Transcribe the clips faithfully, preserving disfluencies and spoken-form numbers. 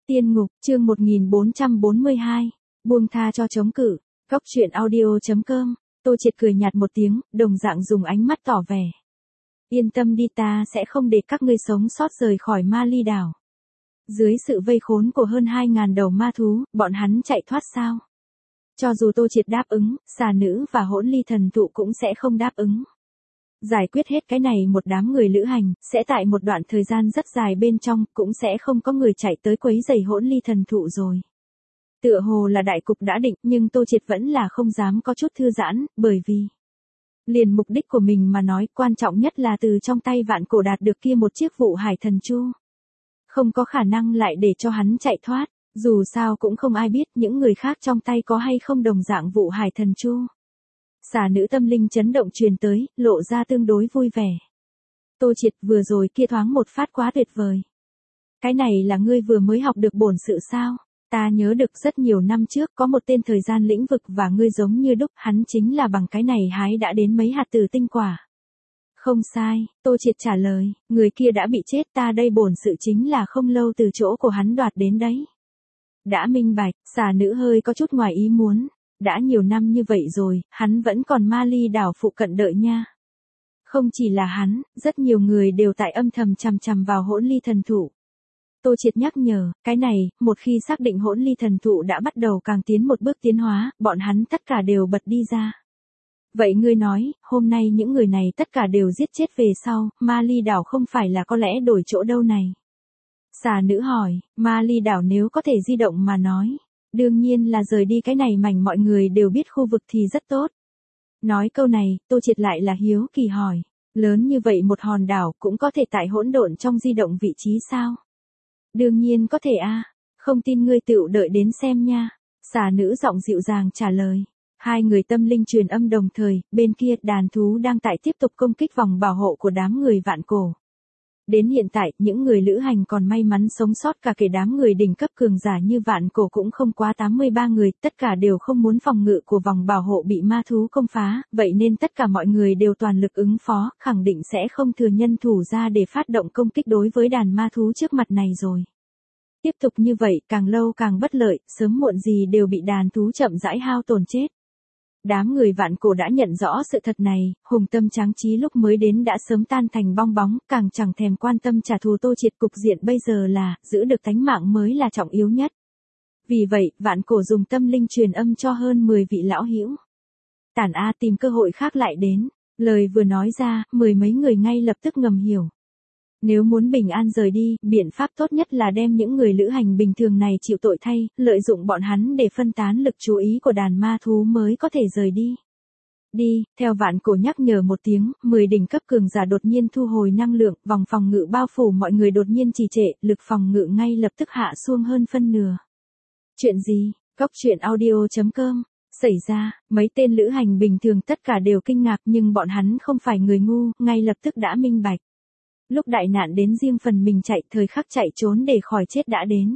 Tiên ngục, chương một nghìn bốn trăm bốn mươi hai, buông tha cho chống cự, góc truyện audio chấm com, Tô Triệt cười nhạt một tiếng, đồng dạng dùng ánh mắt tỏ vẻ. Yên tâm đi, ta sẽ không để các ngươi sống sót rời khỏi Ma Ly đảo. Dưới sự vây khốn của hơn hai ngàn đầu ma thú, bọn hắn chạy thoát sao? Cho dù Tô Triệt đáp ứng, xà nữ và hỗn ly thần thụ cũng sẽ không đáp ứng. Giải quyết hết cái này một đám người lữ hành, sẽ tại một đoạn thời gian rất dài bên trong, cũng sẽ không có người chạy tới quấy rầy hỗn ly thần thụ rồi. Tựa hồ là đại cục đã định, nhưng Tô Triệt vẫn là không dám có chút thư giãn, bởi vì liền mục đích của mình mà nói, quan trọng nhất là từ trong tay Vạn Cổ đạt được kia một chiếc Vụ Hải Thần Chu. Không có khả năng lại để cho hắn chạy thoát, dù sao cũng không ai biết những người khác trong tay có hay không đồng dạng Vụ Hải Thần Chu. Xà nữ tâm linh chấn động truyền tới, lộ ra tương đối vui vẻ. Tô Triệt, vừa rồi kia thoáng một phát quá tuyệt vời. Cái này là ngươi vừa mới học được bổn sự sao? Ta nhớ được rất nhiều năm trước có một tên thời gian lĩnh vực và ngươi giống như đúc, hắn chính là bằng cái này hái đã đến mấy hạt tử tinh quả. Không sai, Tô Triệt trả lời, người kia đã bị chết, ta đây bổn sự chính là không lâu từ chỗ của hắn đoạt đến đấy. Đã minh bạch, xà nữ hơi có chút ngoài ý muốn. Đã nhiều năm như vậy rồi, hắn vẫn còn Ma Ly đảo phụ cận đợi nha. Không chỉ là hắn, rất nhiều người đều tại âm thầm chằm chằm vào hỗn ly thần thụ. Tô Triệt nhắc nhở, cái này, một khi xác định hỗn ly thần thụ đã bắt đầu càng tiến một bước tiến hóa, bọn hắn tất cả đều bật đi ra. Vậy ngươi nói, hôm nay những người này tất cả đều giết chết về sau, Ma Ly đảo không phải là có lẽ đổi chỗ đâu này? Xà nữ hỏi, Ma Ly đảo nếu có thể di động mà nói. Đương nhiên là rời đi cái này mảnh mọi người đều biết khu vực thì rất tốt. Nói câu này, Tô Triệt lại là hiếu kỳ hỏi, lớn như vậy một hòn đảo cũng có thể tại hỗn độn trong di động vị trí sao? Đương nhiên có thể a, không tin ngươi tựu đợi đến xem nha. Xà nữ giọng dịu dàng trả lời. Hai người tâm linh truyền âm đồng thời, bên kia đàn thú đang tại tiếp tục công kích vòng bảo hộ của đám người Vạn Cổ. Đến hiện tại, những người lữ hành còn may mắn sống sót cả kể đám người đỉnh cấp cường giả như Vạn Cổ cũng không quá tám mươi ba người, tất cả đều không muốn phòng ngự của vòng bảo hộ bị ma thú công phá, vậy nên tất cả mọi người đều toàn lực ứng phó, khẳng định sẽ không thừa nhân thủ ra để phát động công kích đối với đàn ma thú trước mặt này rồi. Tiếp tục như vậy, càng lâu càng bất lợi, sớm muộn gì đều bị đàn thú chậm rãi hao tổn chết. Đám người Vạn Cổ đã nhận rõ sự thật này, hùng tâm tráng trí lúc mới đến đã sớm tan thành bong bóng, càng chẳng thèm quan tâm trả thù. Tô Triệt, cục diện bây giờ là, giữ được tánh mạng mới là trọng yếu nhất. Vì vậy, Vạn Cổ dùng tâm linh truyền âm cho hơn mười vị lão hữu. Tản A, tìm cơ hội khác lại đến. Lời vừa nói ra, mười mấy người ngay lập tức ngầm hiểu. Nếu muốn bình an rời đi, biện pháp tốt nhất là đem những người lữ hành bình thường này chịu tội thay, lợi dụng bọn hắn để phân tán lực chú ý của đàn ma thú mới có thể rời đi. Đi, theo Vạn Cổ nhắc nhở một tiếng, mười đỉnh cấp cường giả đột nhiên thu hồi năng lượng, vòng phòng ngự bao phủ mọi người đột nhiên trì trệ, lực phòng ngự ngay lập tức hạ xuống hơn phân nửa. Chuyện gì? Góc truyện audio chấm com. Xảy ra, mấy tên lữ hành bình thường tất cả đều kinh ngạc, nhưng bọn hắn không phải người ngu, ngay lập tức đã minh bạch. Lúc đại nạn đến riêng phần mình chạy, thời khắc chạy trốn để khỏi chết đã đến.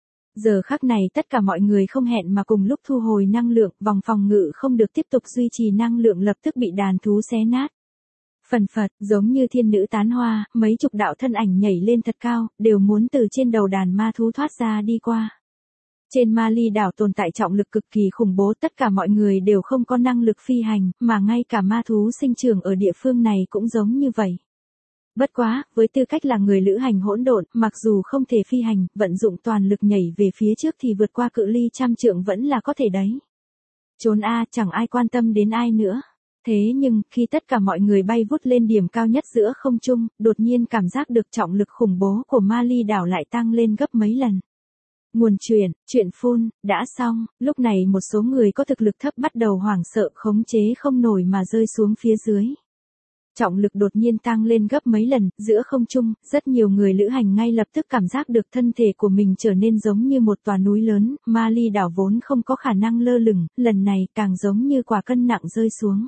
Giờ khắc này tất cả mọi người không hẹn mà cùng lúc thu hồi năng lượng, vòng phòng ngự không được tiếp tục duy trì năng lượng lập tức bị đàn thú xé nát. Phần phật, giống như thiên nữ tán hoa, mấy chục đạo thân ảnh nhảy lên thật cao, đều muốn từ trên đầu đàn ma thú thoát ra đi qua. Trên Ma Ly đảo tồn tại trọng lực cực kỳ khủng bố, tất cả mọi người đều không có năng lực phi hành, mà ngay cả ma thú sinh trưởng ở địa phương này cũng giống như vậy. Bất quá, với tư cách là người lữ hành hỗn độn, mặc dù không thể phi hành, vận dụng toàn lực nhảy về phía trước thì vượt qua cự ly trăm trượng vẫn là có thể đấy. Trốn a, chẳng ai quan tâm đến ai nữa. Thế nhưng, khi tất cả mọi người bay vút lên điểm cao nhất giữa không trung, đột nhiên cảm giác được trọng lực khủng bố của Ma Ly đảo lại tăng lên gấp mấy lần. Nguồn truyền, chuyện phun, đã xong, lúc này một số người có thực lực thấp bắt đầu hoảng sợ khống chế không nổi mà rơi xuống phía dưới. Trọng lực đột nhiên tăng lên gấp mấy lần, giữa không trung, rất nhiều người lữ hành ngay lập tức cảm giác được thân thể của mình trở nên giống như một tòa núi lớn, Ma Ly đảo vốn không có khả năng lơ lửng, lần này càng giống như quả cân nặng rơi xuống.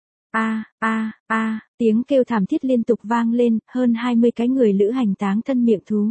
A, a, a, tiếng kêu thảm thiết liên tục vang lên, hơn hai mươi cái người lữ hành táng thân miệng thú.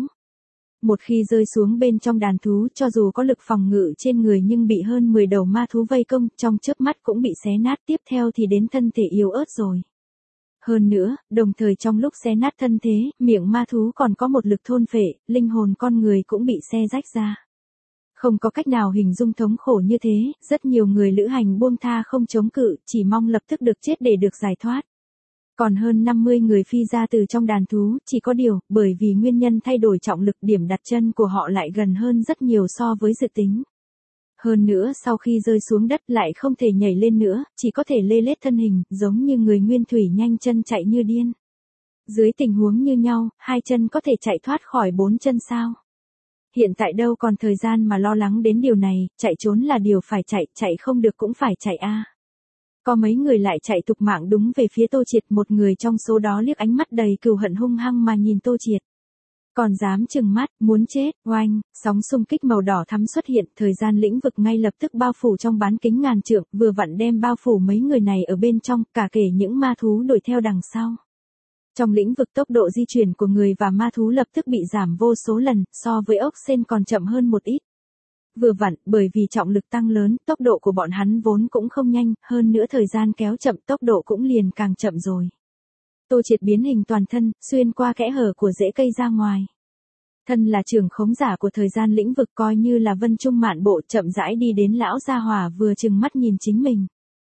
Một khi rơi xuống bên trong đàn thú, cho dù có lực phòng ngự trên người nhưng bị hơn mười đầu ma thú vây công, trong chớp mắt cũng bị xé nát, tiếp theo thì đến thân thể yếu ớt rồi. Hơn nữa, đồng thời trong lúc xé nát thân thế, miệng ma thú còn có một lực thôn phệ, linh hồn con người cũng bị xé rách ra. Không có cách nào hình dung thống khổ như thế, rất nhiều người lữ hành buông tha không chống cự, chỉ mong lập tức được chết để được giải thoát. Còn hơn năm mươi người phi ra từ trong đàn thú, chỉ có điều, bởi vì nguyên nhân thay đổi trọng lực điểm đặt chân của họ lại gần hơn rất nhiều so với dự tính. Hơn nữa sau khi rơi xuống đất lại không thể nhảy lên nữa, chỉ có thể lê lết thân hình, giống như người nguyên thủy nhanh chân chạy như điên. Dưới tình huống như nhau, hai chân có thể chạy thoát khỏi bốn chân sao? Hiện tại đâu còn thời gian mà lo lắng đến điều này, chạy trốn là điều phải chạy, chạy không được cũng phải chạy a. Có mấy người lại chạy tục mạng đúng về phía Tô Triệt, một người trong số đó liếc ánh mắt đầy cừu hận hung hăng mà nhìn Tô Triệt. Còn dám trừng mắt, muốn chết, oanh, sóng xung kích màu đỏ thắm xuất hiện, thời gian lĩnh vực ngay lập tức bao phủ trong bán kính ngàn trượng, vừa vặn đem bao phủ mấy người này ở bên trong, cả kể những ma thú đuổi theo đằng sau. Trong lĩnh vực tốc độ di chuyển của người và ma thú lập tức bị giảm vô số lần, so với ốc sên còn chậm hơn một ít. Vừa vặn, bởi vì trọng lực tăng lớn, tốc độ của bọn hắn vốn cũng không nhanh, hơn nữa thời gian kéo chậm tốc độ cũng liền càng chậm rồi. Tô Triệt biến hình toàn thân, xuyên qua kẽ hở của rễ cây ra ngoài. Thân là trưởng khống giả của thời gian lĩnh vực coi như là vân trung mạn bộ chậm rãi đi đến lão gia hỏa vừa chừng mắt nhìn chính mình.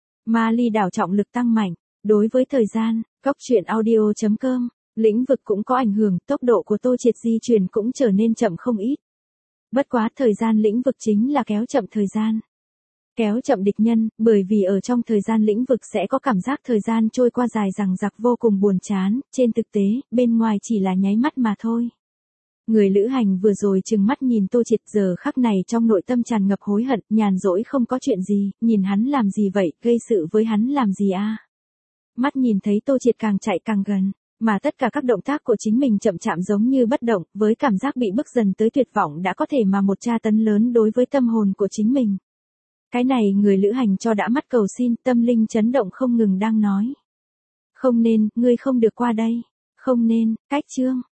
Ma ly đảo trọng lực tăng mạnh, đối với thời gian, góc truyện audio chấm com, lĩnh vực cũng có ảnh hưởng, tốc độ của Tô Triệt di chuyển cũng trở nên chậm không ít. Bất quá thời gian lĩnh vực chính là kéo chậm thời gian. Kéo chậm địch nhân, bởi vì ở trong thời gian lĩnh vực sẽ có cảm giác thời gian trôi qua dài dằng dặc vô cùng buồn chán, trên thực tế, bên ngoài chỉ là nháy mắt mà thôi. Người lữ hành vừa rồi chừng mắt nhìn Tô Triệt giờ khắc này trong nội tâm tràn ngập hối hận, nhàn rỗi không có chuyện gì, nhìn hắn làm gì vậy, gây sự với hắn làm gì a? Mắt nhìn thấy Tô Triệt càng chạy càng gần, mà tất cả các động tác của chính mình chậm chạp giống như bất động, với cảm giác bị bức dần tới tuyệt vọng đã có thể mà một tra tấn lớn đối với tâm hồn của chính mình. Cái này người lữ hành cho đã mắt cầu xin, tâm linh chấn động không ngừng đang nói. Không nên, ngươi không được qua đây. Không nên, cách chương.